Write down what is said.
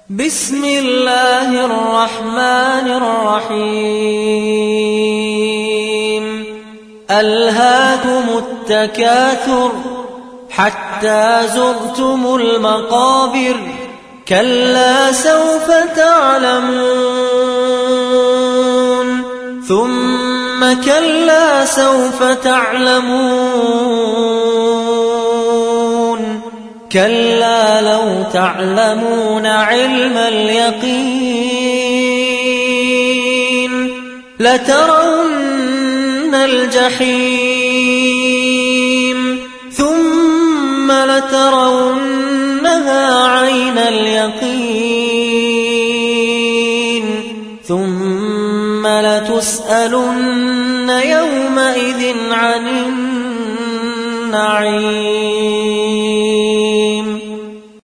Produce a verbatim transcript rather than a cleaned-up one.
بسم الله الرحمن الرحيم ألهاكم التكاثر حتى زرتم المقابر كلا سوف تعلمون ثم كلا سوف تعلمون كلا لو تعلمون علم اليقين لترون الجحيم ثم لترونها عين اليقين ثم لتسألن يومئذ عن النعيم.